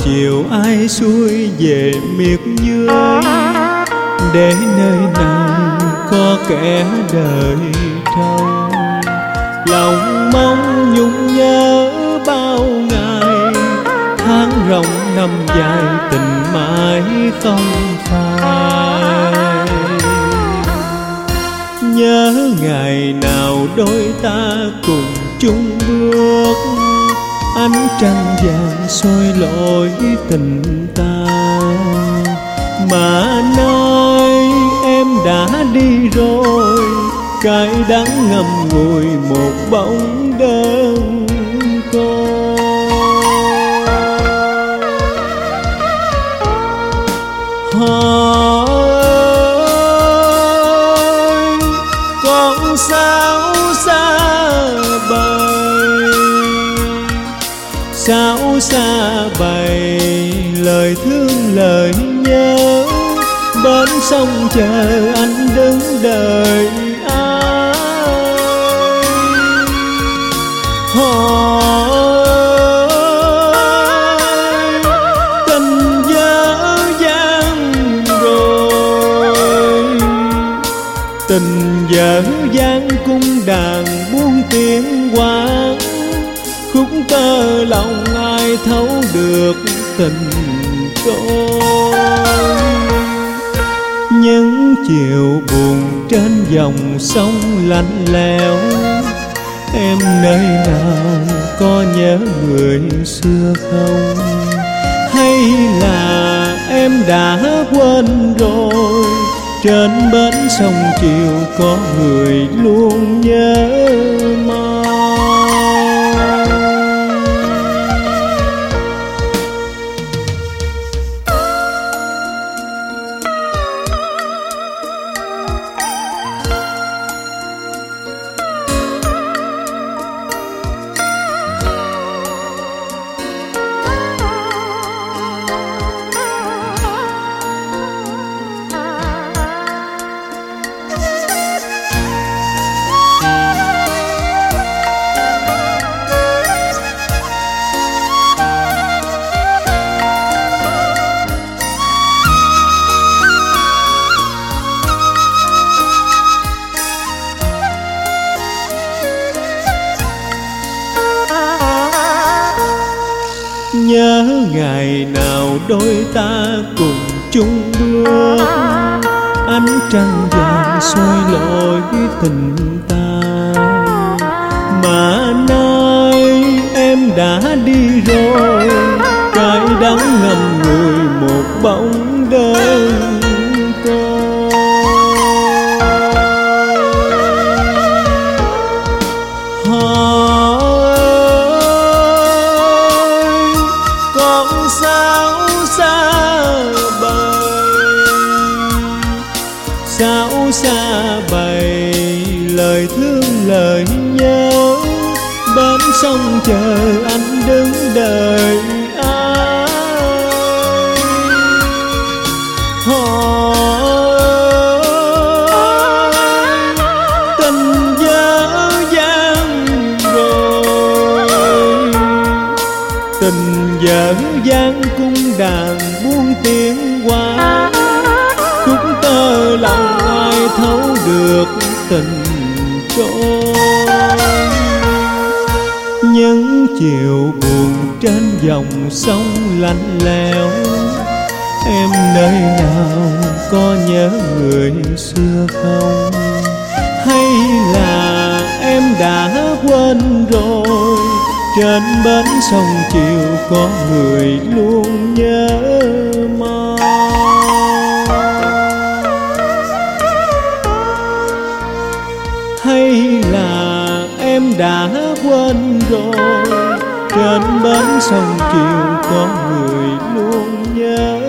chiều ai xuôi về miệt dưới, để nơi này có kẻ đợi trông. Lòng mong nhung nhớ bao ngày, tháng rộng năm dài tình mãi không phai. Nhớ ngày nào đôi ta cùng chung bước, ánh trăng vàng soi lối tình ta. Mà nay em đã đi rồi, cay đắng ngậm ngùi một bóng đơn côi. Họ ơi, con sao xa bầy, sao xa bầy lời thương lời nhớ. Bên sông chờ anh đứng đợi ai. Họ ơi, tình dở dang rồi, tình dở dang cung đàn buông tiếng quán. Khúc tơ lòng ai thấu được tình tôi. Những chiều buồn trên dòng sông lạnh lẽo, em nơi nào có nhớ người xưa không? Hay là em đã quên rồi, trên bến sông chiều có người luôn nhớ mong. Nhớ ngày nào đôi ta cùng chung bước, ánh trăng vàng soi lối tình ta. Mà nay em đã đi rồi, cay đắng ngậm ngùi một bóng đơn côi. Sao xa bầy, sao xa bầy lời thương lời nhớ. Bên sông chờ anh đứng đợi ai. Họ ơi, tình dở dang rồi, tình dở dang cung đàn buông tiếng qua. Khúc tơ lòng ai thấu được tình tôi. Những chiều buồn trên dòng sông lạnh lẽo, em nơi nào có nhớ người xưa không? Hay là em đã quên rồi, trên bến sông chiều có người luôn nhớ mong. Hay là em đã quên rồi, trên bến sông chiều có người luôn nhớ